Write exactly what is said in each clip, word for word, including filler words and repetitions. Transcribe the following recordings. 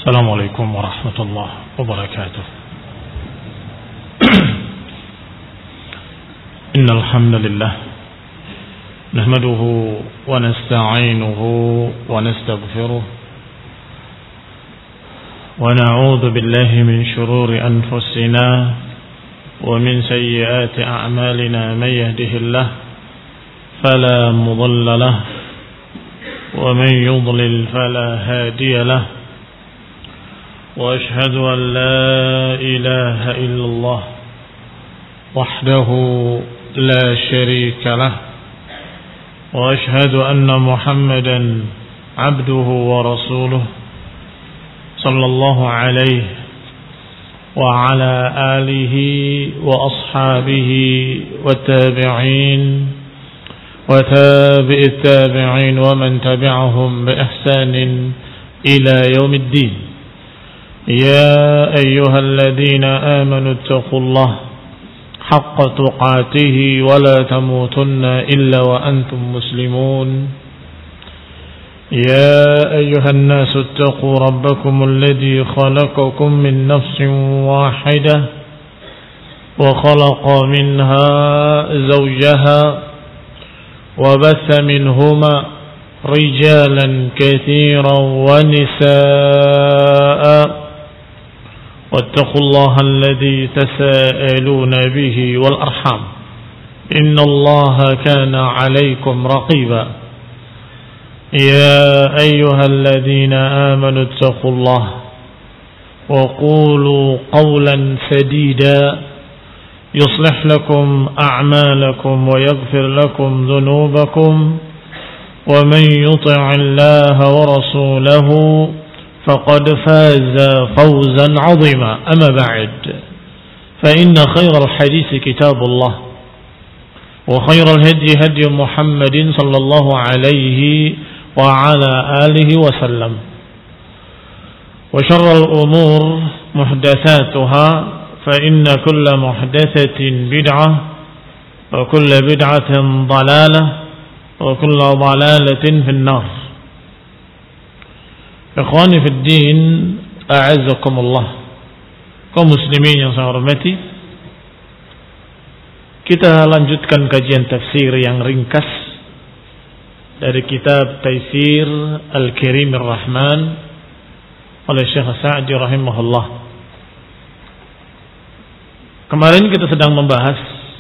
السلام عليكم ورحمة الله وبركاته. إن الحمد لله نحمده ونستعينه ونستغفره ونعوذ بالله من شرور أنفسنا ومن سيئات أعمالنا. من يهده الله فلا مضل له ومن يضلل فلا هادي له، وأشهد أن لا إله إلا الله وحده لا شريك له، وأشهد أن محمدا عبده ورسوله صلى الله عليه وعلى آله وأصحابه والتابعين وتابع التابعين ومن تبعهم بإحسان إلى يوم الدين. يا أيها الذين آمنوا اتقوا الله حق تقاته ولا تموتن إلا وأنتم مسلمون. يا أيها الناس اتقوا ربكم الذي خلقكم من نفس واحدة وخلق منها زوجها وبث منهما رجالا كثيرا ونساء، واتقوا الله الذي تساءلون به والأرحام إن الله كان عليكم رقيبا. يا أيها الذين آمنوا اتقوا الله وقولوا قولا سديدا يصلح لكم أعمالكم ويغفر لكم ذنوبكم، ومن يطع الله ورسوله فقد فاز فوزا عظيما. أما بعد، فإن خير الحديث كتاب الله، وخير الهدي هدي محمد صلى الله عليه وعلى آله وسلم، وشر الأمور محدثاتها، فإن كل محدثة بدعة وكل بدعة ضلالة وكل ضلالة في النار. Ikhwani fi din, a'azzakumullah. Kaum muslimin yang saya hormati, kita lanjutkan kajian tafsir yang ringkas dari kitab Taisir Al-Karim Ar-Rahman oleh Syekh Sa'di rahimahullah. Kemarin kita sedang membahas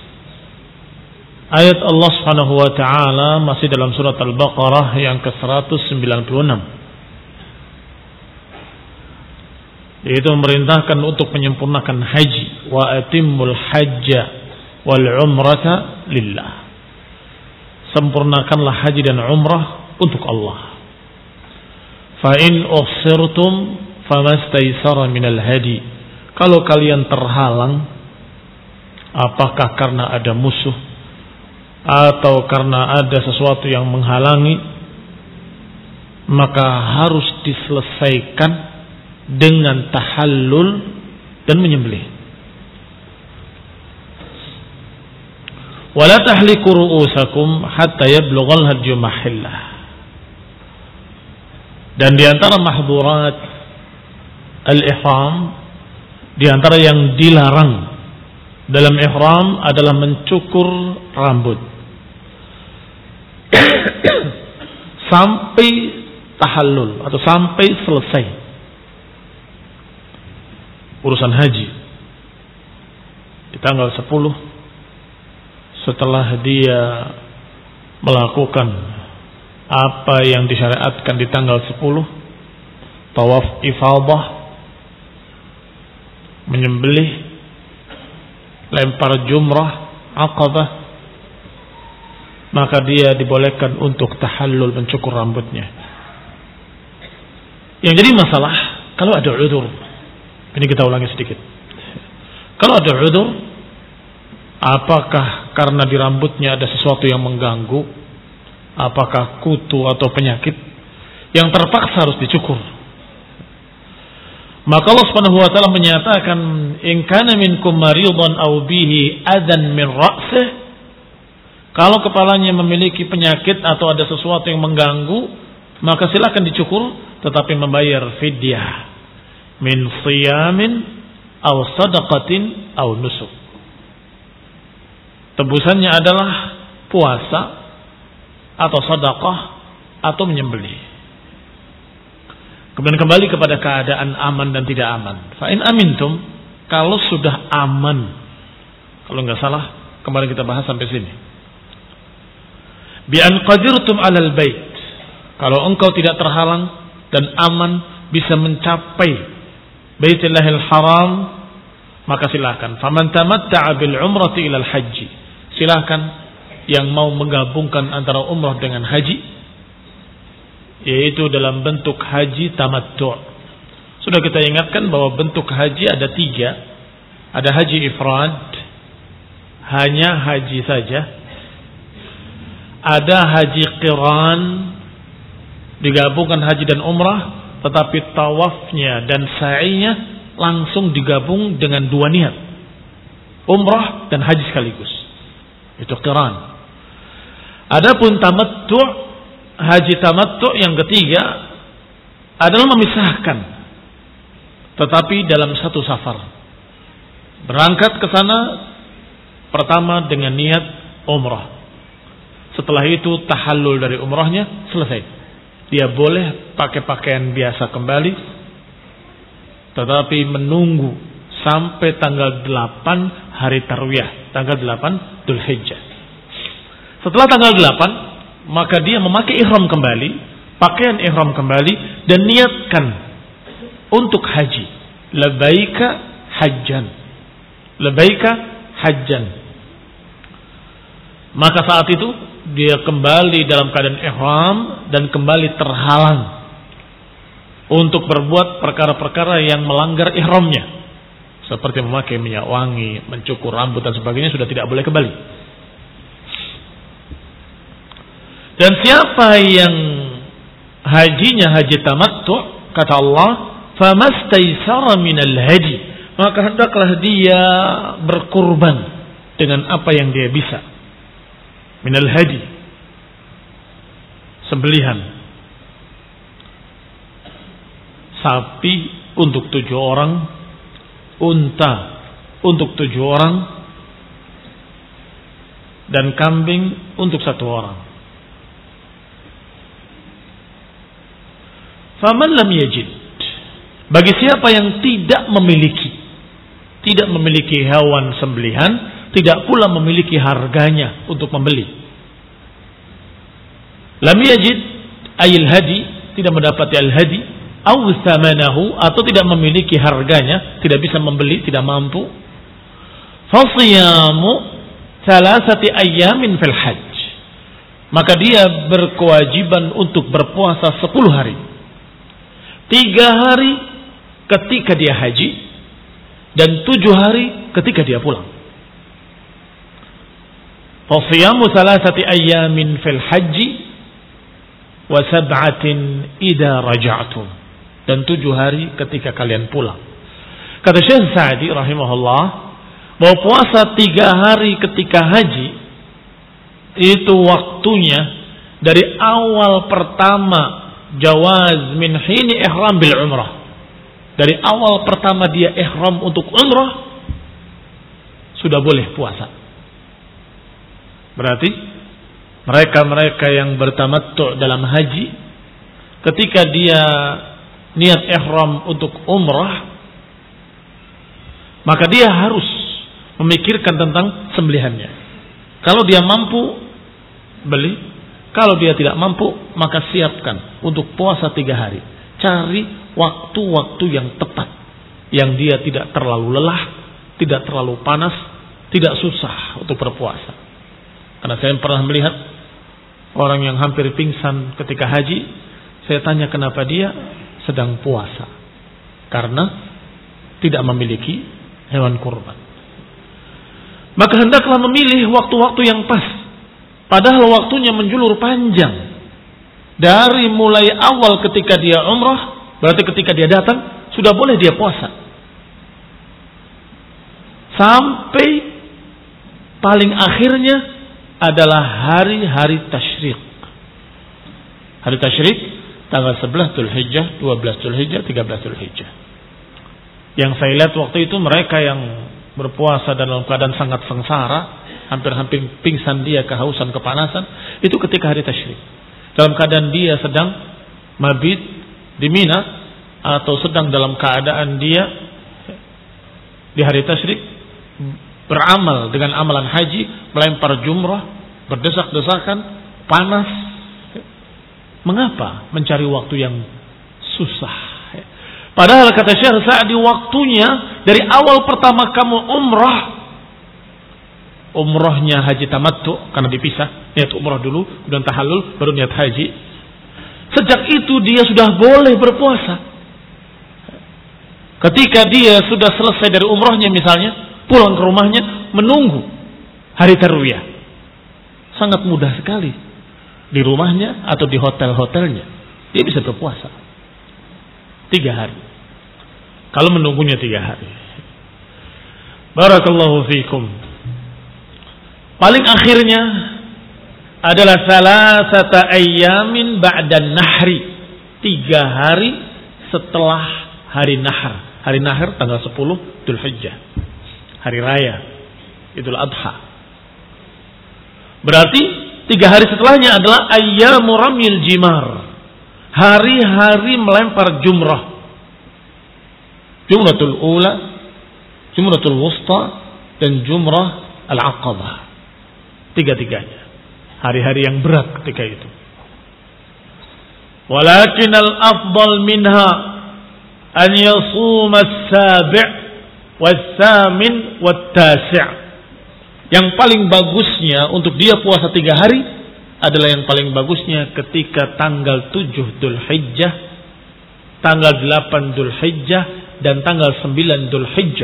ayat Allah Subhanahu wa taala masih dalam surat Al-Baqarah yang ke seratus sembilan puluh enam. Yaitu memerintahkan untuk menyempurnakan haji, wa atimmul hajja wal umrata lillah. Sempurnakanlah haji dan umrah untuk Allah. Fa in uhsirtum famastaysara minal hadi. Kalau kalian terhalang, apakah karena ada musuh atau karena ada sesuatu yang menghalangi, maka harus diselesaikan dengan tahallul dan menyembelih. Wala tahliku ru'usakum hatta yablughal hadyu mahillah. Dan di antara mahdurat al-ihram, di antara yang dilarang dalam ihram adalah mencukur rambut sampai tahallul atau sampai selesai urusan haji di tanggal sepuluh, setelah dia melakukan apa yang disyariatkan di tanggal sepuluh, tawaf ifadah, menyembelih, lempar jumrah aqabah, maka dia dibolehkan untuk tahallul, mencukur rambutnya. Yang jadi masalah kalau ada udzur. Ini kita ulangi sedikit. Kalau ada udzur, apakah karena di rambutnya ada sesuatu yang mengganggu, apakah kutu atau penyakit, yang terpaksa harus dicukur, maka Allah Subhanahu wa taala menyatakan, in kana minkum maridun aw bihi adan min ra'sih, kalau kepalanya memiliki penyakit atau ada sesuatu yang mengganggu, maka silakan dicukur, tetapi membayar fidyah, min siyamin aw sadaqatin aw nusuk. Tebusannya adalah puasa atau sedekah atau menyembelih. Kemudian kembali kepada keadaan aman dan tidak aman. Fa in amintum, kalau sudah aman, kalau nggak salah kemarin kita bahas sampai sini. Bi an qadirtum 'alal bait, kalau engkau tidak terhalang dan aman bisa mencapai Baitullahil Haram, maka silakan. Faman tamatta'a bil umrati ilal haji, silakan yang mau menggabungkan antara umrah dengan haji, yaitu dalam bentuk haji tamattu'. Sudah kita ingatkan bahwa bentuk haji ada tiga. Ada haji ifrad, hanya haji saja. Ada haji qiran, digabungkan haji dan umrah, tetapi tawafnya dan sa'inya langsung digabung dengan dua niat, umrah dan haji sekaligus. Itu qiran. Adapun tamattu', haji tamattu' yang ketiga adalah memisahkan, tetapi dalam satu safar. Berangkat ke sana pertama dengan niat umrah. Setelah itu tahallul dari umrahnya selesai. Dia boleh pakai pakaian biasa kembali, tetapi menunggu sampai tanggal delapan hari tarwiyah, tanggal delapan Dzulhijjah. Setelah tanggal delapan, maka dia memakai ihram kembali, pakaian ihram kembali, dan niatkan untuk haji. Labaika hajjan. Labaika hajjan. Maka saat itu dia kembali dalam keadaan ihram dan kembali terhalang untuk berbuat perkara-perkara yang melanggar ihramnya, seperti memakai minyak wangi, mencukur rambut dan sebagainya, sudah tidak boleh kembali. Dan siapa yang hajinya haji tamattu', kata Allah, famastaysara minal hadi, maka hendaklah dia berkurban dengan apa yang dia bisa. Minal hadi, sembelihan sapi untuk tujuh orang, unta untuk tujuh orang, dan kambing untuk satu orang. Faman lam yajid, bagi siapa yang tidak memiliki, tidak memiliki hewan sembelihan, tidak pula memiliki harganya untuk membeli. Lam yajid ayil hadi, tidak mendapati al-hadi, aw thamanahu, atau tidak memiliki harganya, tidak bisa membeli, tidak mampu. Fasiyamu thalathati ayyamin fil hajj, maka dia berkewajiban untuk berpuasa sepuluh hari. Tiga hari ketika dia haji, dan tujuh hari ketika dia pulang. Fasiyamu thalathati ayyamin fil haji wa sab'atin idza raja'tum, dan tujuh hari ketika kalian pulang. Kata Syekh Sa'di rahimahullah, bahwa puasa tiga hari ketika haji itu waktunya dari awal pertama jawaz min hini ihram bil umrah, dari awal pertama dia ihram untuk umrah sudah boleh puasa. Berarti mereka-mereka yang bertamattu' dalam haji, ketika dia niat ihram untuk umrah, maka dia harus memikirkan tentang sembelihannya. Kalau dia mampu, beli. Kalau dia tidak mampu, maka siapkan untuk puasa tiga hari. Cari waktu-waktu yang tepat, yang dia tidak terlalu lelah, tidak terlalu panas, tidak susah untuk berpuasa. Karena saya pernah melihat orang yang hampir pingsan ketika haji. Saya tanya kenapa dia sedang puasa. Karena tidak memiliki hewan kurban. Maka hendaklah memilih waktu-waktu yang pas. Padahal waktunya menjulur panjang. Dari mulai awal ketika dia umrah, berarti ketika dia datang, sudah boleh dia puasa. Sampai paling akhirnya adalah hari-hari tasyrik. Hari tasyrik tanggal sebelas Dzulhijjah, dua belas Dzulhijjah, tiga belas Dzulhijjah. Yang saya lihat waktu itu mereka yang berpuasa dalam keadaan sangat sengsara, hampir-hampir pingsan dia, kehausan, kepanasan, itu ketika hari tasyrik. Dalam keadaan dia sedang mabit di Mina, atau sedang dalam keadaan dia di hari tasyrik beramal dengan amalan haji, melempar jumrah, berdesak-desakan, panas. Mengapa mencari waktu yang susah? Padahal kata Syekh Sa'di, waktunya dari awal pertama kamu umrah, umrahnya haji tamattu karena dipisah, niat umrah dulu, kemudian tahallul, baru niat haji. Sejak itu dia sudah boleh berpuasa. Ketika dia sudah selesai dari umrahnya misalnya, pulang ke rumahnya, menunggu hari tarwiyah. Sangat mudah sekali. Di rumahnya atau di hotel-hotelnya, dia bisa berpuasa. Tiga hari. Kalau menunggunya tiga hari. Barakallahu fiikum. Paling akhirnya adalah salasata ayyamin ba'dan nahri. Tiga hari setelah hari nahar. Hari nahar tanggal sepuluh Dzulhijjah. Hari raya Idul Adha. Berarti tiga hari setelahnya adalah ayyamu ramil jimar. Hari-hari melempar jumrah. Jumratul ula, jumratul wusta, dan jumrah al-aqabah. Tiga-tiganya. Hari-hari yang berat ketika itu. Walakin al-afdal minha an yasuma as-sabi' was-samin wat-tasi'. Yang paling bagusnya untuk dia puasa tiga hari adalah yang paling bagusnya ketika tanggal tujuh Dzulhijjah, tanggal delapan Dzulhijjah, dan tanggal sembilan Dzulhijjah.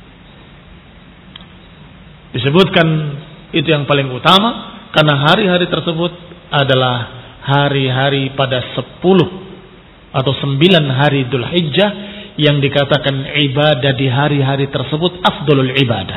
Disebutkan itu yang paling utama karena hari-hari tersebut adalah hari-hari pada sepuluh atau sembilan hari Dzulhijjah yang dikatakan ibadah di hari-hari tersebut afdalul ibadah.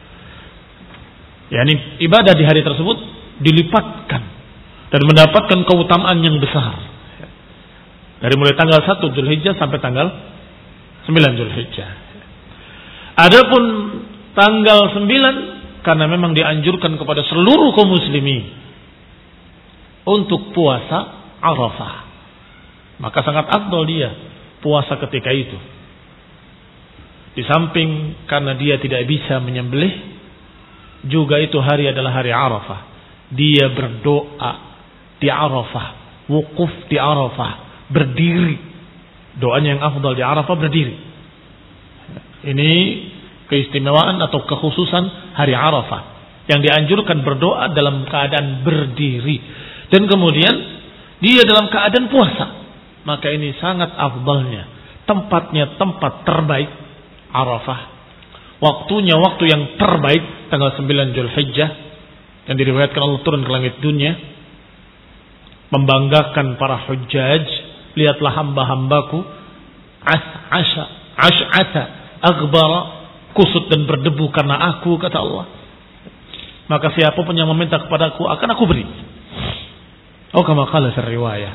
Yani ibadah di hari tersebut dilipatkan dan mendapatkan keutamaan yang besar. Dari mulai tanggal satu Dzulhijjah sampai tanggal sembilan Dzulhijjah. Adapun tanggal sembilan karena memang dianjurkan kepada seluruh kaum muslimin untuk puasa Arafah. Maka sangat afdal dia puasa ketika itu. Di samping karena dia tidak bisa menyembelih, juga itu hari adalah hari Arafah. Dia berdoa di Arafah, wukuf di Arafah, berdiri. Doanya yang afdal di Arafah berdiri. Ini keistimewaan atau kekhususan hari Arafah yang dianjurkan berdoa dalam keadaan berdiri. Dan kemudian dia dalam keadaan puasa. Maka ini sangat afdalnya. Tempatnya tempat terbaik Arafah. Waktunya waktu yang terbaik tanggal sembilan Dzulhijjah. Yang diriwayatkan Allah turun ke langit dunia, membanggakan para hujjaj. Lihatlah hamba-hambaku, as'asha ash'ata aghbara, kusut dan berdebu karena aku, kata Allah. Maka siapapun yang meminta kepadaku akan aku beri. Oh, kama qala riwayah.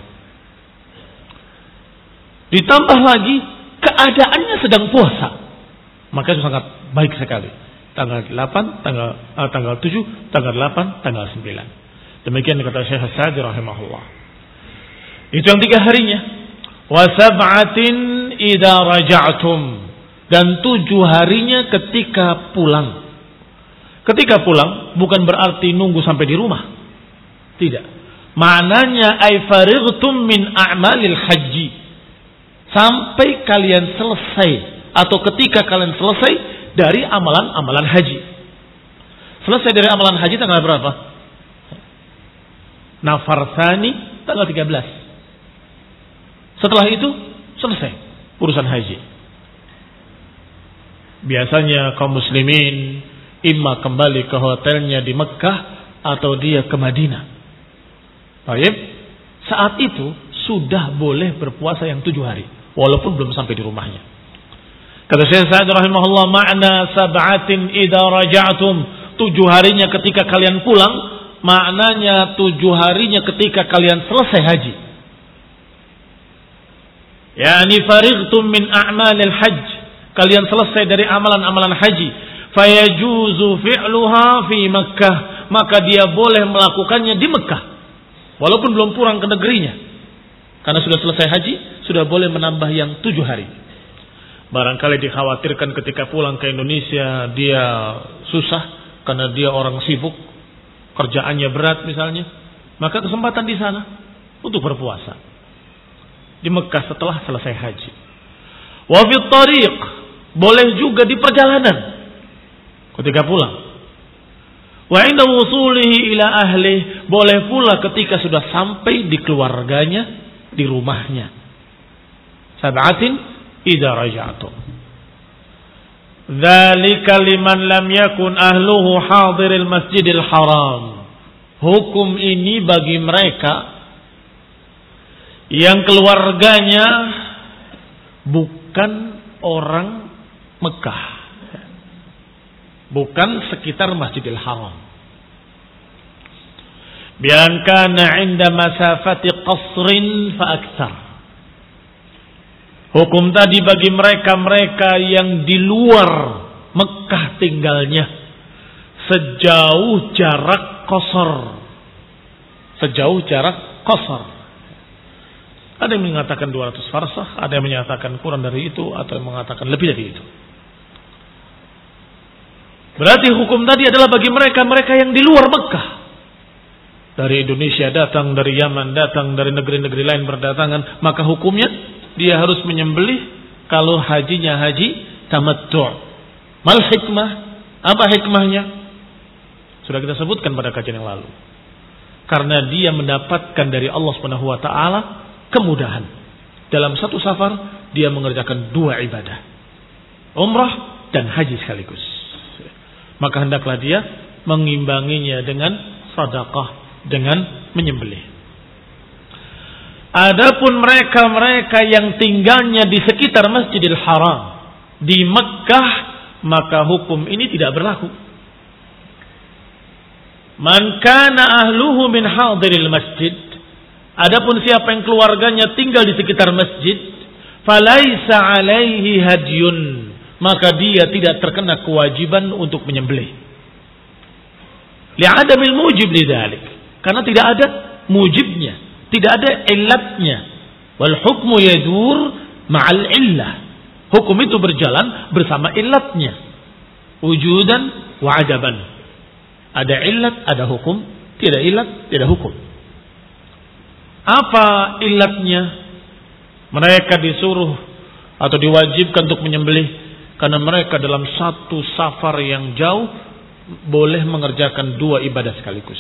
Ditambah lagi keadaannya sedang puasa, maka itu sangat baik sekali. Tanggal delapan, tanggal uh, tanggal tujuh, tanggal delapan, tanggal sembilan. Demikian kata Syekh Sa'di rahimahullah. Itu yang tiga harinya. Wa sab'atin idza raja'tum, dan tujuh harinya ketika pulang. Ketika pulang bukan berarti nunggu sampai di rumah. Tidak. Maknanya ay farightum min a'malil haji. Sampai kalian selesai atau ketika kalian selesai dari amalan-amalan haji. Selesai dari amalan haji tanggal berapa? Nafar Tsani tanggal tiga belas. Setelah itu selesai urusan haji. Biasanya kaum muslimin imma kembali ke hotelnya di Mekah atau dia ke Madinah. Baik, saat itu sudah boleh berpuasa yang tujuh hari, walaupun belum sampai di rumahnya. Kata Syekh Sa'di rahimahullah, makna sab'atin idza raja'tum, tujuh harinya ketika kalian pulang, maknanya tujuh harinya ketika kalian selesai haji. Yani farightum min a'malil hajj, kalian selesai dari amalan-amalan haji, fayajuzu fi'luha fi Makkah, maka dia boleh melakukannya di Mekah walaupun belum pulang ke negerinya. Karena sudah selesai haji, sudah boleh menambah yang tujuh hari. Barangkali dikhawatirkan ketika pulang ke Indonesia dia susah karena dia orang sibuk, kerjaannya berat misalnya, maka kesempatan di sana untuk berpuasa di Mekah setelah selesai haji. Wa fi tariq, boleh juga di perjalanan ketika pulang. Wa inda wusulihi ila ahli, boleh pula ketika sudah sampai di keluarganya, di rumahnya. Sab'atin idza raja'tum. Dzalika liman lam yakun ahluhu hadiril masjidil haram. Hukum ini bagi mereka yang keluarganya bukan orang Mekah, bukan sekitar Masjidil Haram. Bian kana 'inda masafati qasrin fa aktsar. Hukum tadi bagi mereka-mereka yang di luar Mekah tinggalnya, sejauh jarak qasar. Sejauh jarak qasar. Ada yang mengatakan dua ratus farsakh, ada yang menyatakan kurang dari itu, atau yang mengatakan lebih dari itu. Berarti hukum tadi adalah bagi mereka-mereka yang di luar Mekah. Dari Indonesia datang, dari Yaman datang, dari negeri-negeri lain berdatangan, maka hukumnya dia harus menyembelih kalau hajinya haji tamattu'. Mal hikmah? Apa hikmahnya? Sudah kita sebutkan pada kajian yang lalu. Karena dia mendapatkan dari Allah Subhanahu wa taala kemudahan. Dalam satu safar dia mengerjakan dua ibadah, umrah dan haji sekaligus. Maka hendaklah dia mengimbanginya dengan sedekah, dengan menyembelih. Adapun mereka-mereka yang tinggalnya di sekitar Masjidil Haram di Mekah, maka hukum ini tidak berlaku. Man kana ahluhu min hadiril masjid, adapun siapa yang keluarganya tinggal di sekitar masjid, falaisa alaihi hadyun, maka dia tidak terkena kewajiban untuk menyembelih. Li'adamil mujib lidzalik, karena tidak ada mujibnya, tidak ada illatnya. Wal hukmu yadur ma'al illah, hukum itu berjalan bersama illatnya, wujudan wa adaban. Ada illat, ada hukum. Tidak illat, tidak hukum. Apa illatnya? Mereka disuruh atau diwajibkan untuk menyembelih karena mereka dalam satu safar yang jauh boleh mengerjakan dua ibadah sekaligus.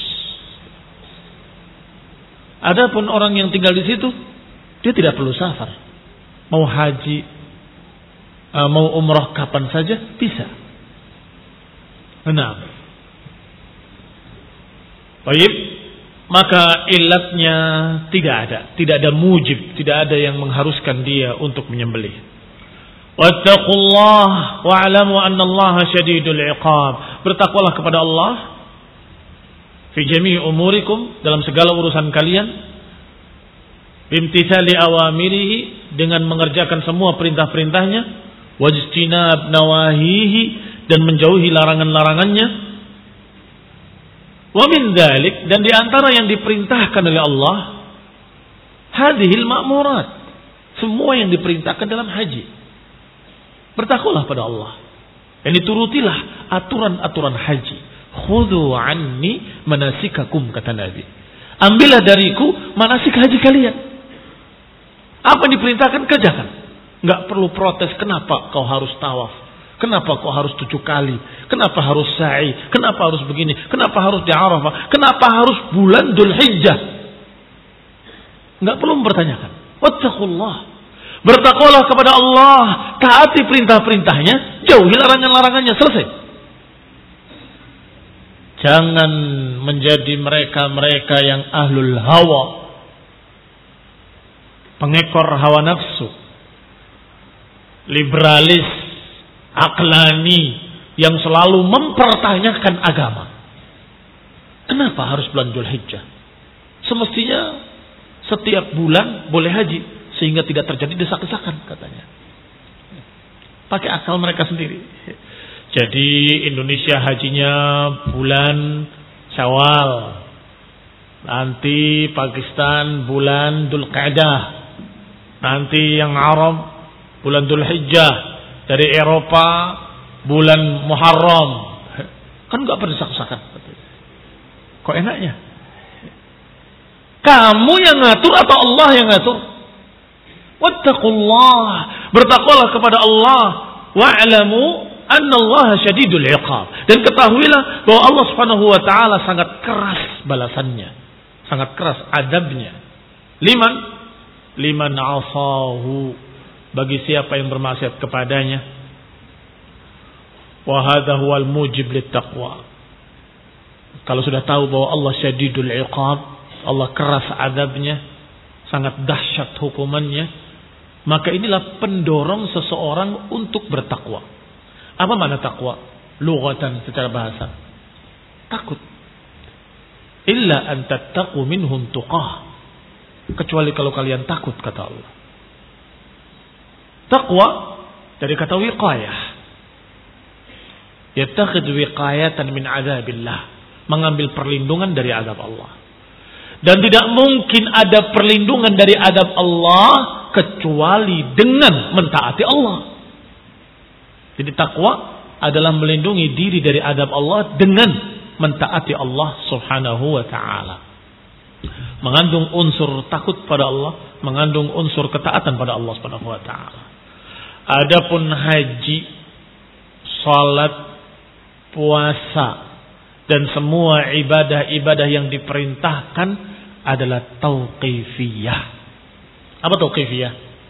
Adapun orang yang tinggal di situ, dia tidak perlu safar. Mau haji, mau umrah kapan saja bisa. Nah, baik, maka illatnya tidak ada, tidak ada mujib, tidak ada yang mengharuskan dia untuk menyembelih. Wattaqullah wa'lamu annallaha syadidul iqab. Bertakwalah kepada Allah fi jami'i umurikum, dalam segala urusan kalian, bimtithali awamirihi, dengan mengerjakan semua perintah-perintahnya, wajtinab nawahihi, dan menjauhi larangan-larangannya. Wa min dzalik, dan di antara yang diperintahkan oleh Allah, hadhil ma'murat, semua yang diperintahkan dalam haji. Bertakwalah pada Allah, dan diturutilah aturan-aturan haji. Khudhu anni manasikakum, kata Nabi. Ambillah dariku manasik haji kalian. Apa yang diperintahkan kerjakan. Enggak perlu protes, kenapa kau harus tawaf? Kenapa kau harus tujuh kali? Kenapa harus sa'i? Kenapa harus begini? Kenapa harus di Arafah? Kenapa harus bulan Dzulhijjah? Enggak perlu mempertanyakan. Wattaqullah. Bertakwalah kepada Allah, taati perintah-perintahnya, jauhi larangan-larangannya, selesai. Jangan menjadi mereka-mereka yang ahlul hawa, pengekor hawa nafsu, liberalis, aklani, yang selalu mempertanyakan agama. Kenapa harus bulan Dzulhijjah? Semestinya setiap bulan boleh haji, sehingga tidak terjadi desak-desakan, katanya. pakai akal mereka sendiri. Jadi Indonesia hajinya bulan Syawal, nanti Pakistan bulan Dzulqa'dah, nanti yang Arab bulan Dzulhijjah, dari Eropa bulan Muharram. Kan nggak berdesak-desakan. Kok enaknya? Kamu yang ngatur atau Allah yang ngatur? Wattaqullah, bertakwalah kepada Allah. Wa'lamu anna Allah syadidul iqab, dan ketahuilah bahwa Allah Subhanahu wa taala sangat keras balasannya, sangat keras adabnya. Liman liman asahu, bagi siapa yang bermaksiat kepadanya. Wa hadha huwal mujib littaqwa. Kalau sudah tahu bahwa Allah syadidul iqab, Allah keras adabnya, sangat dahsyat hukumannya, maka inilah pendorong seseorang untuk bertakwa. Apa makna takwa? Lughatan, secara bahasa. Takut. Illa an tattaqu minhum tuqah. Kecuali kalau kalian takut, kata Allah. Takwa dari kata wiqayah. Yattakhidhu wiqayatan min adzabillah. Mengambil perlindungan dari azab Allah. Dan tidak mungkin ada perlindungan dari azab Allah kecuali dengan mentaati Allah. Jadi takwa adalah melindungi diri dari azab Allah dengan mentaati Allah Subhanahu wa taala. Mengandung unsur takut pada Allah, mengandung unsur ketaatan pada Allah Subhanahu wa taala. Adapun haji, salat, puasa dan semua ibadah-ibadah yang diperintahkan adalah tauqifiyah. Apa tauqifiyah?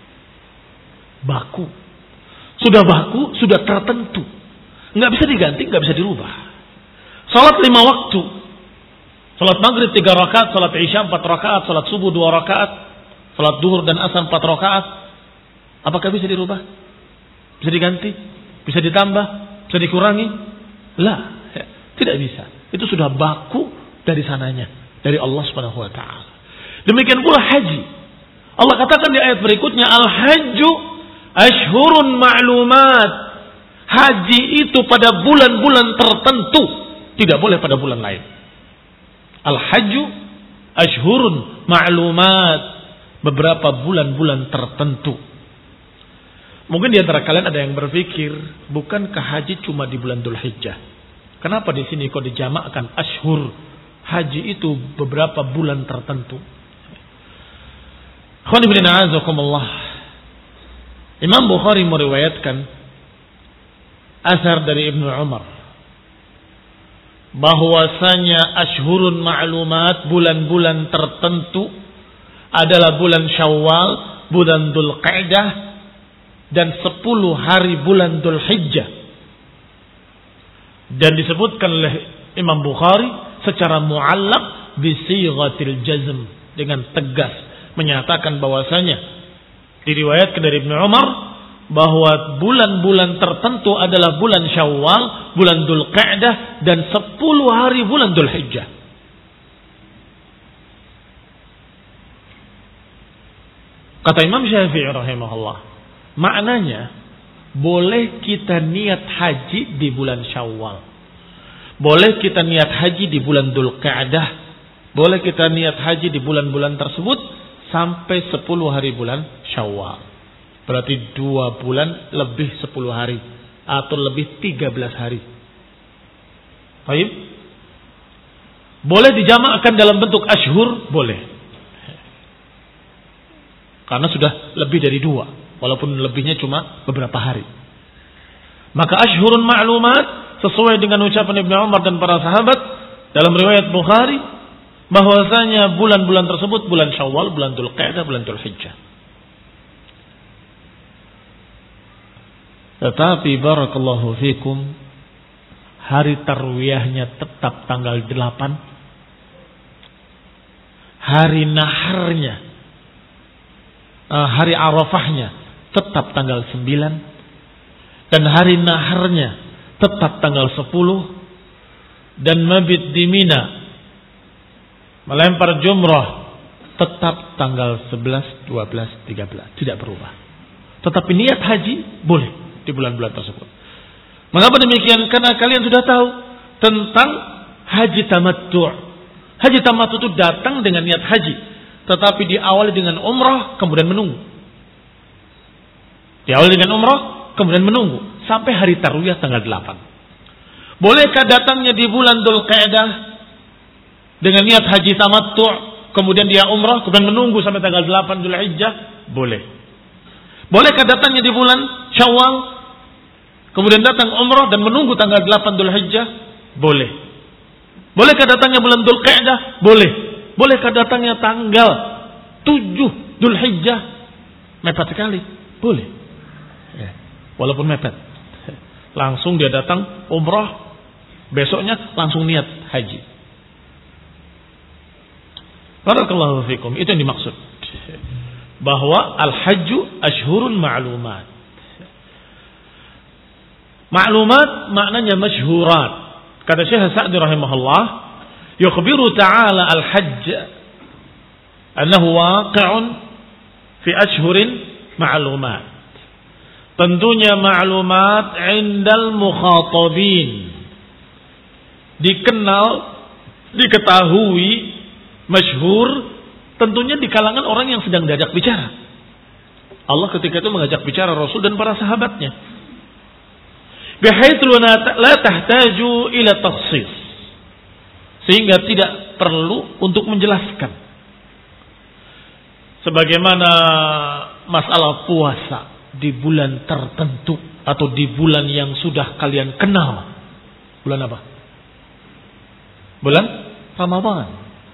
Baku. Sudah baku, sudah tertentu. Nggak bisa diganti, nggak bisa dirubah. Salat lima waktu. Salat maghrib tiga rakaat, salat isya empat rakaat, salat subuh dua rakaat, salat duhur dan asar empat rakaat. Apakah bisa dirubah? Bisa diganti? Bisa ditambah? Bisa dikurangi? Lah, tidak bisa. Itu sudah baku dari sananya, dari Allah Subhanahu wa taala. Demikian pula haji. Allah katakan di ayat berikutnya, al-hajju ashhurun ma'lumat. Haji itu pada bulan-bulan tertentu, tidak boleh pada bulan lain. Al-hajju ashhurun ma'lumat, beberapa bulan-bulan tertentu. Mungkin di antara kalian ada yang berpikir, bukankah haji cuma di bulan Dzulhijjah? Kenapa di sini kok dijamakkan ashhur? Haji itu beberapa bulan tertentu. Khawani bin a'azakumullah. Imam Bukhari meriwayatkan asar dari Ibnu Umar bahwasanya ashhurun ma'lumat, bulan-bulan tertentu adalah bulan Syawal, bulan Dzulqa'dah, dan sepuluh hari bulan Dzulhijjah. Dan disebutkan oleh Imam Bukhari secara mu'allaq bisighatil jazm, dengan tegas menyatakan bahwasanya diriwayatkan dari Ibnu Umar bahwa bulan-bulan tertentu adalah bulan Syawal, bulan Dzulqa'dah, dan sepuluh hari bulan Dzulhijjah. Kata Imam Syafi'i rahimahullah, maknanya boleh kita niat haji di bulan Syawal, boleh kita niat haji di bulan Dzulqa'dah, boleh kita niat haji di bulan-bulan tersebut sampai sepuluh hari bulan Syawal. Berarti dua bulan lebih sepuluh hari, atau lebih tiga belas hari. Baik. Boleh dijamakkan dalam bentuk ashhur, boleh. Karena sudah lebih dari dua, walaupun lebihnya cuma beberapa hari. Maka ashhurun ma'lumat sesuai dengan ucapan Ibnu Umar dan para sahabat dalam riwayat Bukhari, bahwasanya bulan-bulan tersebut bulan Syawal, bulan Dzulqa'dah, bulan Dzulhijjah. Tetapi barakallahu fikum, hari tarwiyahnya tetap tanggal delapan. Hari naharnya, hari Arafahnya tetap tanggal sembilan. Dan hari naharnya tetap tanggal sepuluh. Dan mabit di Mina, melempar jumrah, tetap tanggal sebelas, dua belas, tiga belas. Tidak berubah. Tetapi niat haji boleh di bulan-bulan tersebut. Mengapa demikian? Karena kalian sudah tahu tentang haji tamattu'. Haji tamattu' itu datang dengan niat haji, tetapi diawali dengan umrah kemudian menunggu. Diawali dengan umrah kemudian menunggu sampai hari tarwiyah tanggal delapan. Bolehkah datangnya di bulan Dzulqa'dah dengan niat haji tamattu', kemudian dia umrah kemudian menunggu sampai tanggal delapan Dzulhijjah? Boleh. Bolehkah datangnya di bulan Syawal kemudian datang umrah dan menunggu tanggal delapan Dzulhijjah? Boleh. Bolehkah datangnya bulan Dzulqa'dah? Boleh. Bolehkah datangnya tanggal tujuh Dzulhijjah? Mepet sekali. Boleh. Ya. Walaupun mepet. Langsung dia datang umrah, besoknya langsung niat haji. Barakallahu fikum. Itu yang dimaksud. Bahwa al-hajju ashhurun ma'lumat. Ma'lumat maknanya masyhurat. Kata Syekh Sa'di rahimahullah, yukhbiru ta'ala al-hajj annahu waqi'un fi ashhurin ma'lumat. Tentunya ma'lumat indal mukhatabin. Dikenal, diketahui, masyhur tentunya di kalangan orang yang sedang diajak bicara. Allah ketika itu mengajak bicara Rasul dan para sahabatnya. Bihaitsu la tahtaju ila takhsis. Sehingga tidak perlu untuk menjelaskan. Sebagaimana masalah puasa di bulan tertentu atau di bulan yang sudah kalian kenal. Bulan apa? Bulan Ramadan.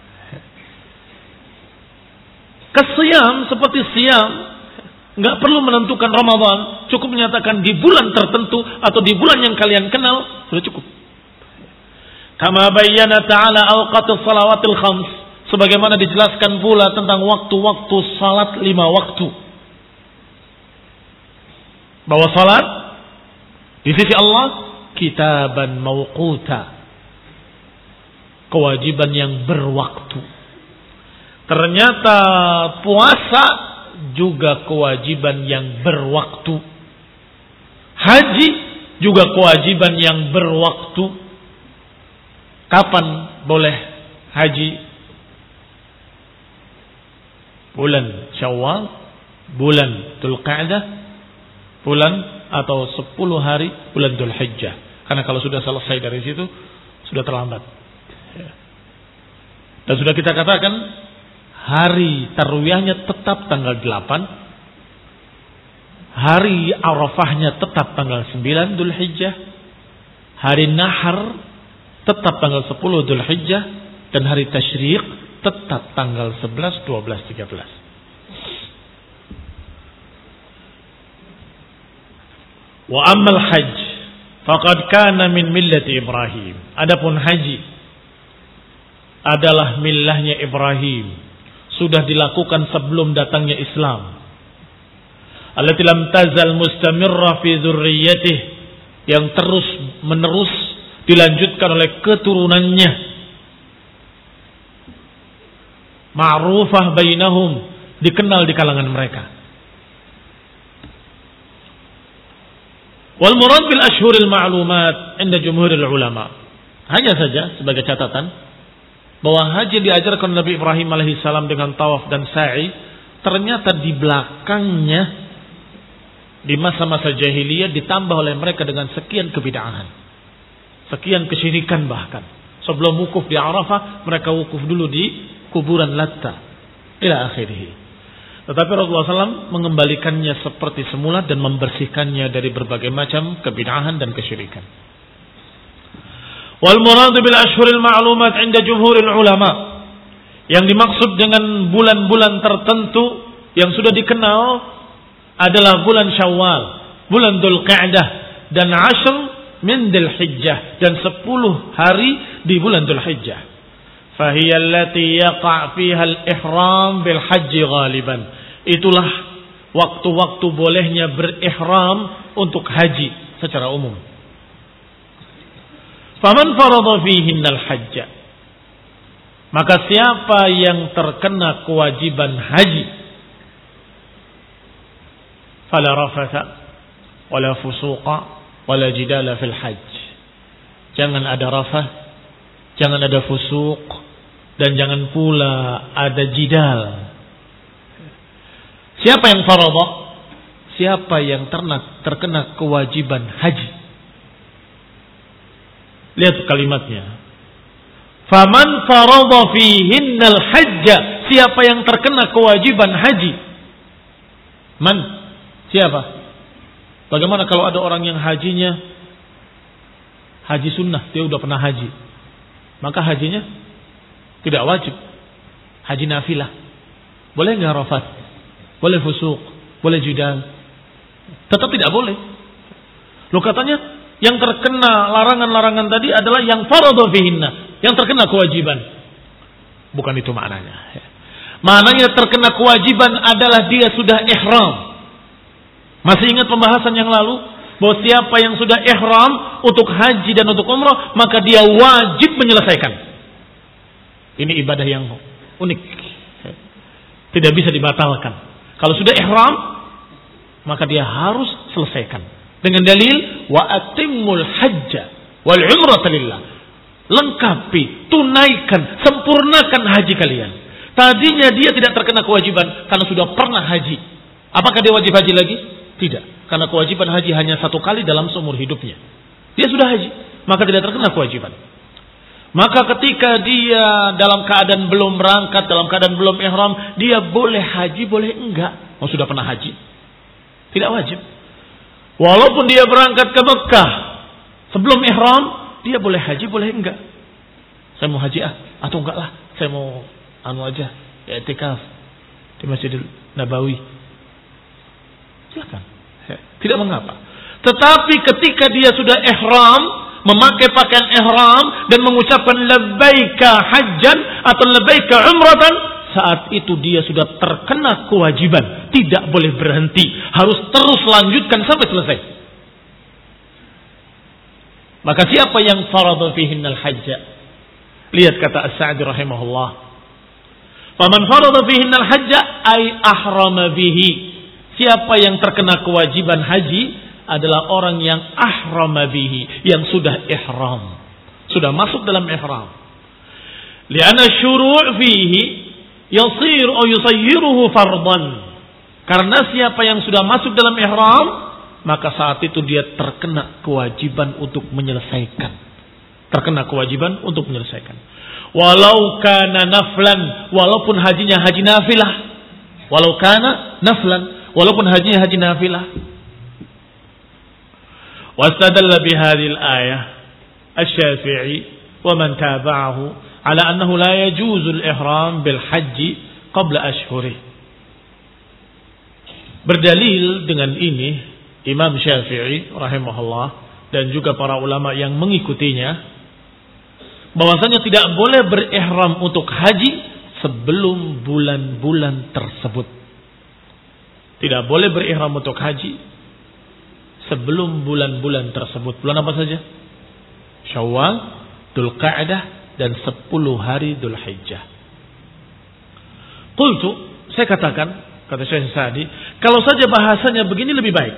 Kesiyam seperti siyam, nggak perlu menentukan Ramadan, cukup menyatakan di bulan tertentu atau di bulan yang kalian kenal sudah cukup. Kama bayyana ta'ala awqatus salawatil khams, sebagaimana dijelaskan pula tentang waktu-waktu salat lima waktu. Bahwa salat di sisi Allah kitaban mauquta, kewajiban yang berwaktu. Ternyata puasa juga kewajiban yang berwaktu. Haji juga kewajiban yang berwaktu. Kapan boleh haji? Bulan Syawal, bulan Dzulqa'dah, bulan atau sepuluh hari bulan Dzulhijjah. Karena kalau sudah selesai dari situ sudah terlambat. Dan sudah kita katakan hari tarwiyahnya tetap tanggal delapan. Hari Arafahnya tetap tanggal sembilan Dzulhijjah. Hari Nahar tetap tanggal sepuluh Dzulhijjah. Dan hari Tasyriq tetap tanggal sebelas, dua belas, tiga belas. Wa ammal hajj faqad kana min millati Ibrahim. Adapun haji adalah millahnya Ibrahim, sudah dilakukan sebelum datangnya Islam. Allati lam tazal mustamirra fi dzurriyyatihi, yang terus menerus dilanjutkan oleh keturunannya. Ma'rufah bainahum, dikenal di kalangan mereka. Wal murad bil ashhuril ma'lumat inda jumhuril ulama. Hanya saja sebagai catatan bahwa haji diajarkan Nabi Ibrahim alaihissalam dengan tawaf dan sa'i, ternyata di belakangnya di masa-masa jahiliyah ditambah oleh mereka dengan sekian kebid'ahan, sekian kesyirikan. Bahkan sebelum wukuf di Arafah mereka wukuf dulu di kuburan Latta ila akhirih. Tetapi Rasulullah shallallahu alaihi wasallam mengembalikannya seperti semula dan membersihkannya dari berbagai macam kebid'ahan dan kesyirikan. Wal murad bil ashhuril ma'lumat 'inda jumhuril ulama, yang dimaksud dengan bulan-bulan tertentu yang sudah dikenal adalah bulan Syawal, bulan Dzulqa'dah, dan ashr min Dzulhijjah, dan sepuluh hari di bulan Dzulhijjah. Fahiya allati yaqa' fiha al-ihram bil haji ghaliban. Itulah waktu-waktu bolehnya berihram untuk haji secara umum. Faman farada fihinnal hajja, maka siapa yang terkena kewajiban haji, fala rafatha, wala fusuqa wala jidala fil hajj. Jangan ada rafah, jangan ada fusuq, dan jangan pula ada jidal. Siapa yang faradha? Siapa yang terkena, terkena kewajiban haji? Lihat kalimatnya. Faman faradha fihinnal hajja. Siapa yang terkena kewajiban haji? Man? Siapa? Bagaimana kalau ada orang yang hajinya haji sunnah, dia udah pernah haji, maka hajinya tidak wajib, haji nafilah. Boleh nggak rafat? Boleh fusuq? Boleh jidal? Tetap tidak boleh. Lo katanya yang terkena larangan-larangan tadi adalah yang faradha fihinna, yang terkena kewajiban. Bukan itu maknanya. Maknanya terkena kewajiban adalah dia sudah ihram. Masih ingat pembahasan yang lalu? Bahwa siapa yang sudah ihram untuk haji dan untuk umrah, maka dia wajib menyelesaikan. Ini ibadah yang unik. Tidak bisa dibatalkan. Kalau sudah ihram, maka dia harus selesaikan. Dengan dalil, wa atimmul hajja wal umrata lillah. Lengkapi, tunaikan, sempurnakan haji kalian. Tadinya dia tidak terkena kewajiban karena sudah pernah haji. Apakah dia wajib haji lagi? Tidak. Karena kewajiban haji hanya satu kali dalam seumur hidupnya. Dia sudah haji, maka tidak terkena kewajiban. Maka ketika dia dalam keadaan belum berangkat, dalam keadaan belum ihram, dia boleh haji, boleh enggak. Oh, sudah pernah haji, tidak wajib. Walaupun dia berangkat ke Mekah sebelum ihram, dia boleh haji, boleh enggak. Saya mau haji ah, atau enggak lah. Saya mau anu aja, i'tikaf di Masjidil Nabawi. Silakan, tidak mengapa. Tetapi ketika dia sudah ihram, memakai pakaian ihram dan mengucapkan labbaika hajjan atau labbaika umratan, saat itu dia sudah terkena kewajiban, tidak boleh berhenti, harus terus lanjutkan sampai selesai. Maka siapa yang faradha fihinnal hajja? Lihat kata As-Sa'di rahimahullah. Faman faradha fihinnal hajja ay ahrama bihi. Siapa yang terkena kewajiban haji adalah orang yang ahrama bihi, yang sudah ihram, sudah masuk dalam ihram. Li'anna syuru' fihi yasir atau yusayyiruhu fardan. Karena siapa yang sudah masuk dalam ihram, maka saat itu dia terkena kewajiban untuk menyelesaikan. Terkena kewajiban untuk menyelesaikan. Walau kana naflan, walaupun hajinya haji nafilah. Walau kana naflan, walaupun hajinya haji nafilah. Wastadalla bihadhil ayah Asy-Syafi'i wa man tabi'ahu ala annahu la yajuzu al-ihram bil haji qabla ashhurih. Berdalil dengan ini Imam Syafi'i rahimahullah dan juga para ulama yang mengikutinya bahwasanya tidak boleh berihram untuk haji sebelum bulan-bulan tersebut. Tidak boleh berihram untuk haji sebelum bulan-bulan tersebut. Bulan apa saja? Syawal, Dzulqa'dah, dan sepuluh hari Dzulhijjah. Qultu, saya katakan, kata Syekh Sa'di, kalau saja bahasanya begini lebih baik.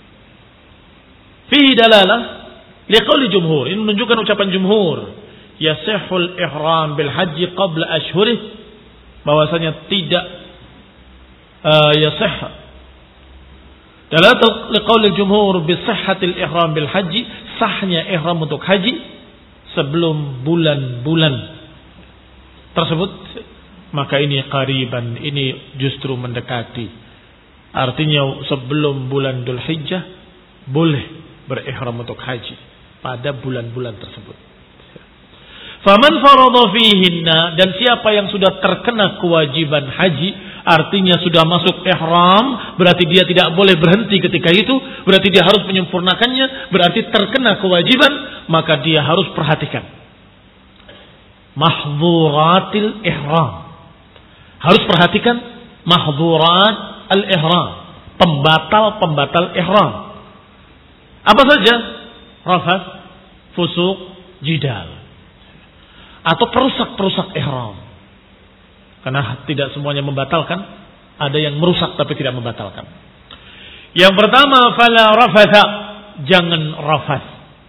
Fihi dalalah liqauli jumhur. Ini menunjukkan ucapan jumhur. Yasihul ihram bil haji qabla ashhurih. Bahwasanya tidak uh, yasih. Dalalah liqauli jumhur bi sihhatil ihram bil haji, sahnya ihram untuk haji sebelum bulan-bulan tersebut. Maka ini qariban, ini justru mendekati. Artinya sebelum bulan Dzulhijjah boleh berihram untuk haji pada bulan-bulan tersebut. Faman faradha fihinna, dan siapa yang sudah terkena kewajiban haji, artinya sudah masuk ihram, berarti dia tidak boleh berhenti ketika itu, berarti dia harus menyempurnakannya, berarti terkena kewajiban, maka dia harus perhatikan mahdhuratil ihram. Harus perhatikan mahdhurat al-ihram, pembatal-pembatal ihram. Apa saja? Rafath, fusuq, jidal. Atau perusak-perusak ihram. Karena tidak semuanya membatalkan, ada yang merusak tapi tidak membatalkan. Yang pertama, fala rafatha, jangan rafat.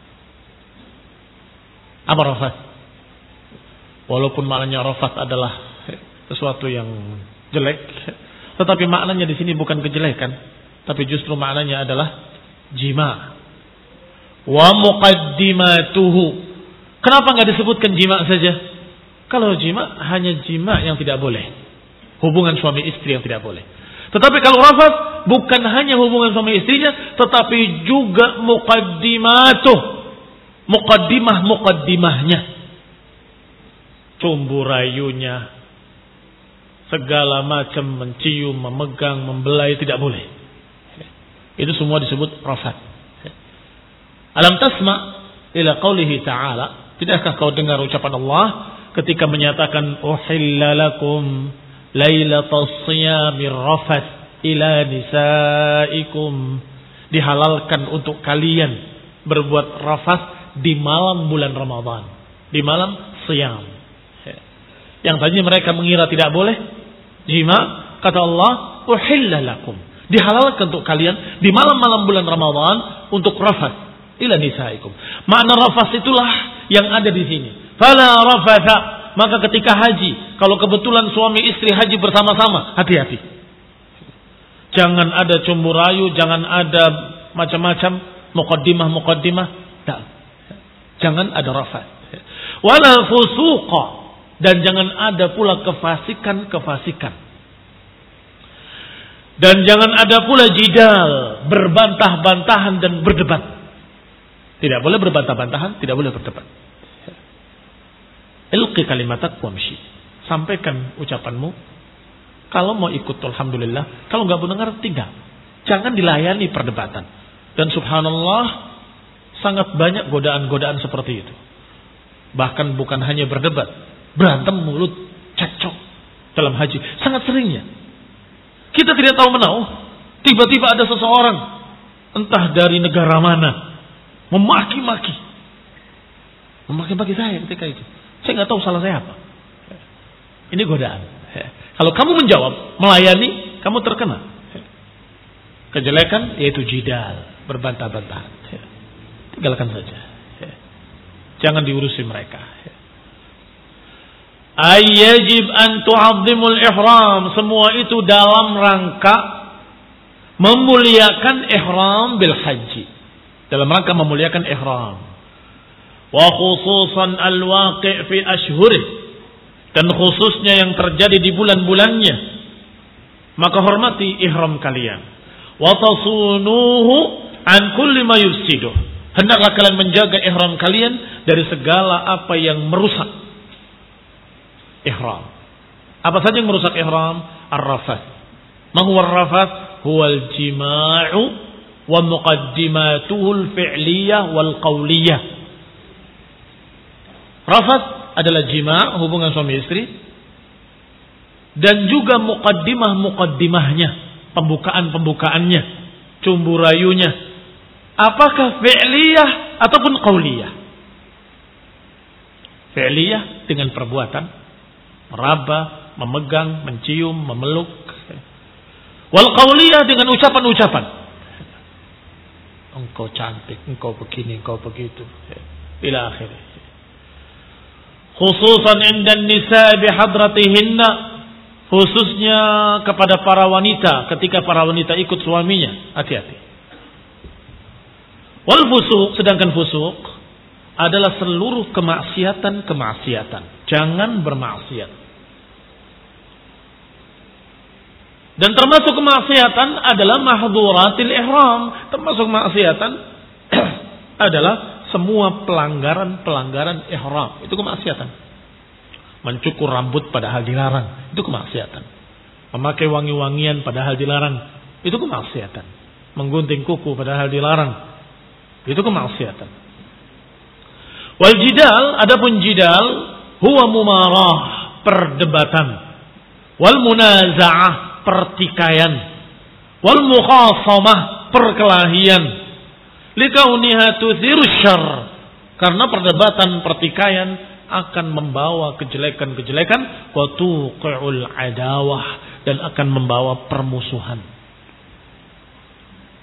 Apa rafat? Walaupun maknanya rafat adalah sesuatu yang jelek, tetapi maknanya di sini bukan kejelekan, tapi justru maknanya adalah jima. Wa muqaddimatuhu. Kenapa nggak disebutkan jima saja? Kalau jima hanya jima yang tidak boleh, hubungan suami istri yang tidak boleh. Tetapi kalau rafat bukan hanya hubungan suami istrinya, tetapi juga muqaddimatuh, muqaddimah muqaddimahnya, cumbu rayunya, segala macam mencium, memegang, membelai tidak boleh. Itu semua disebut rafat. Alam tasma ila qaulihi ta'ala, tidakkah kau dengar ucapan Allah ketika menyatakan uhilla lakum lailatas siyamir rafat ila nisaikum, dihalalkan untuk kalian berbuat rafat di malam bulan Ramadan, di malam siyam. Yang tadinya mereka mengira tidak boleh jima, kata Allah uhilla lakum, dihalalkan untuk kalian di malam-malam bulan Ramadan untuk rafat ila nisaikum. Makna rafas itulah yang ada di sini. Fala rafatha, maka ketika haji, kalau kebetulan suami istri haji bersama-sama, hati-hati. Jangan ada cumbu rayu, jangan ada macam-macam muqaddimah-muqaddimah. Nah, jangan ada rafat. Wala fusuqa, dan jangan ada pula kefasikan-kefasikan. Dan jangan ada pula jidal, berbantah-bantahan dan berdebat. Tidak boleh berbantah-bantahan, tidak boleh berdebat. Ilqi kalimatak wamshi. Sampaikan ucapanmu. Kalau mau ikut, alhamdulillah. Kalau nggak mendengar, tinggal. Jangan dilayani perdebatan. Dan subhanallah, sangat banyak godaan-godaan seperti itu. Bahkan bukan hanya berdebat, berantem mulut, cekcok dalam haji. Sangat seringnya. Kita tidak tahu menahu. Tiba-tiba ada seseorang, entah dari negara mana, memaki-maki. Memaki-maki saya ketika itu. Saya nggak tahu salah saya apa. Ini godaan. Kalau kamu menjawab, melayani, kamu terkena kejelekan, yaitu jidal, berbantah-bantahan. Tinggalkan saja. Jangan diurusi mereka. Ayyajib an tu'azzimul ihram. Semua itu dalam rangka memuliakan ihram bil haji. Dalam rangka memuliakan ihram. Wa khususan al-waqi' fi ashhurih, dan khususnya yang terjadi di bulan-bulannya, maka hormati ihram kalian. Wa tasunuhu an kulli ma yufsiduh, hendaklah kalian menjaga ihram kalian dari segala apa yang merusak ihram. Apa saja yang merusak ihram? Ar-rafath. Ma huwa ar-rafath? Huwa al-jima'u wa muqaddimatuhu al-fi'liyah wal qawliyah. Rafath adalah jima', hubungan suami istri, dan juga muqaddimah-muqaddimahnya, pembukaan-pembukaannya, cumbu rayunya. Apakah fi'liyah ataupun qauliyah? Fi'liyah dengan perbuatan, meraba, memegang, mencium, memeluk. Wal qauliyah dengan ucapan-ucapan. Engkau cantik, engkau begini, engkau begitu. Ila akhirnya. Khususan indan nisa bihadratihinna, khususnya kepada para wanita ketika para wanita ikut suaminya. Hati-hati. Wal fusuq, sedangkan fusuq adalah seluruh kemaksiatan-kemaksiatan. Jangan bermaksiat. Dan termasuk kemaksiatan adalah mahdhuratil ihram. Termasuk kemaksiatan adalah semua pelanggaran-pelanggaran ihram. Itu kemaksiatan. Mencukur rambut padahal dilarang, itu kemaksiatan. Memakai wangi-wangian padahal dilarang, itu kemaksiatan. Menggunting kuku padahal dilarang, itu kemaksiatan. Wal jidal, adapun jidal, huwa mumarah, perdebatan. Wal munaza'ah, pertikaian. Wal mukhasamah, perkelahian. Likauniha tuthiru syarr, karena perdebatan, pertikaian akan membawa kejelekan-kejelekan, wa tuqi'ul adawah, dan akan membawa permusuhan.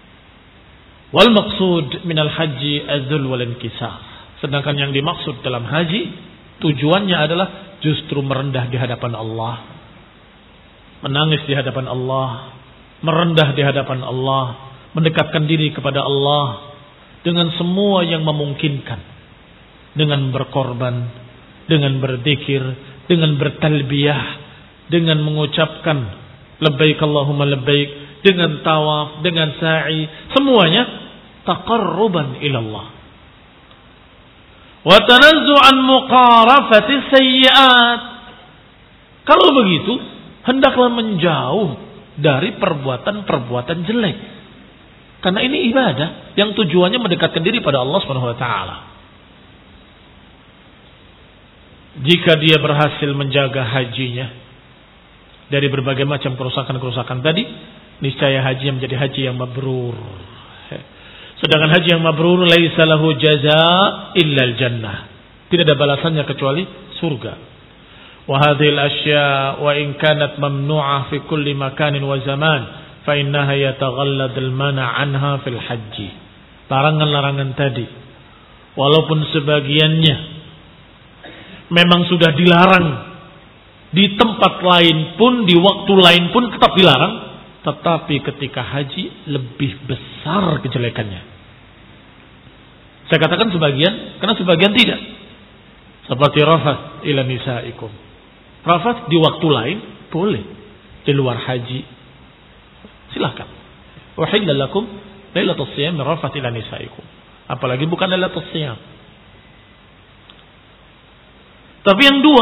Wal maqsud minal haji az-zul wal inkisar. Sedangkan yang dimaksud dalam haji tujuannya adalah justru merendah di hadapan Allah, menangis di hadapan Allah, merendah di hadapan Allah, mendekatkan diri kepada Allah dengan semua yang memungkinkan, dengan berkorban, dengan berzikir, dengan bertalbiyah, dengan mengucapkan labbaik Allahumma labbaik, dengan tawaf, dengan sa'i, semuanya taqarruban ila Allah. Wa tanazzu'an muqarafati sayyi'at. Kalau begitu, hendaklah menjauh dari perbuatan-perbuatan jelek. Karena ini ibadah yang tujuannya mendekatkan diri pada Allah Subhanahu wa taala. Jika dia berhasil menjaga hajinya dari berbagai macam kerusakan-kerusakan tadi, niscaya haji menjadi haji yang mabrur. Sedangkan haji yang mabrur laisa lahu jazaa illa al-jannah. Tidak ada balasannya kecuali surga. Wa hadhil asya wa in kanat mamnu'ah fi kulli makanin wa zaman fa innaha yataghallad al-mana' anha fil haji. Larangan-larangan tadi walaupun sebagiannya memang sudah dilarang di tempat lain pun, di waktu lain pun tetap dilarang. Tetapi ketika haji lebih besar kejelekannya. Saya katakan sebagian, karena sebagian tidak. Seperti rafath ila nisaikum. Rafath di waktu lain boleh, di luar haji silakan. Uhilla lakum lailatul shiyam rafath ila nisaikum. Apalagi bukan lailatul shiyam. Tapi yang dua,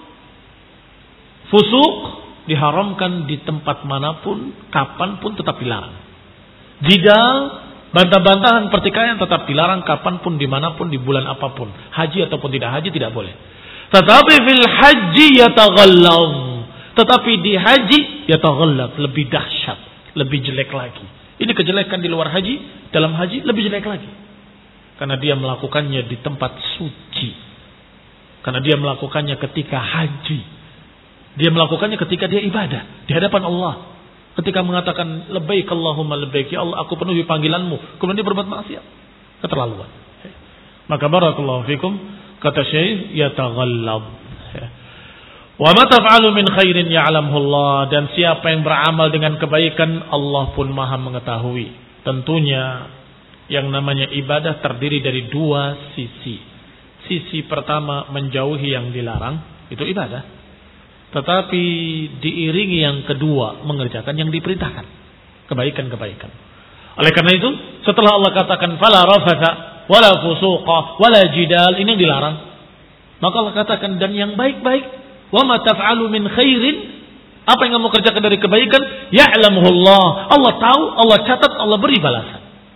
fusuk diharamkan di tempat manapun, kapanpun tetap dilarang. Jidal, bantah-bantahan, pertikaian tetap dilarang kapanpun, dimanapun, di bulan apapun. Haji ataupun tidak haji tidak boleh. Tetapi fil haji yataghallab. Tetapi di haji yataghallab, lebih dahsyat, lebih jelek lagi. Ini kejelekan di luar haji, dalam haji lebih jelek lagi. Karena dia melakukannya di tempat suci. Karena dia melakukannya ketika haji. Dia melakukannya ketika dia ibadah di hadapan Allah. Ketika mengatakan labbaik Allahumma labbaik, ya Allah aku penuhi panggilanmu, kemudian dia berbuat maksiat. Keterlaluan. Maka barakallahu fikum, kata Syekh, yataghallab. Wa ma taf'alu min khairin ya'lamhu Allah, dan siapa yang beramal dengan kebaikan Allah pun Maha mengetahui. Tentunya yang namanya ibadah terdiri dari dua sisi. Sisi pertama menjauhi yang dilarang, itu ibadah. Tetapi diiringi yang kedua mengerjakan yang diperintahkan, kebaikan-kebaikan. Oleh karena itu, setelah Allah katakan fala rafatha wala fusuqa wala jidal, ini yang dilarang. Maka Allah katakan dan yang baik-baik, wa ma taf'alu min khairin, apa yang kamu kerjakan dari kebaikan, ya'lamuhu Allah. Allah tahu, Allah catat, Allah beri balasan.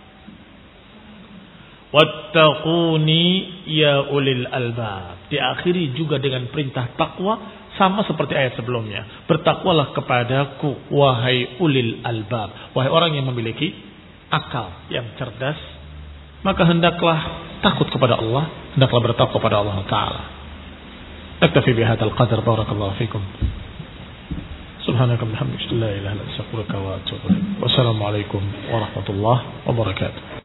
Wattaquni ya ulil albab. Diakhiri juga dengan perintah takwa. Sama seperti ayat sebelumnya. Bertakwalah kepadaku, wahai ulil albab. Wahai orang yang memiliki akal yang cerdas. Maka hendaklah takut kepada Allah. Hendaklah bertakwa kepada Allah Ta'ala. Naktafi bihadzal qadar. Barakallahu fikum. Subhanaka bihamdika la ilaha illa anta astaghfiruka wa atubu ilaik. Wassalamualaikum warahmatullahi wabarakatuh.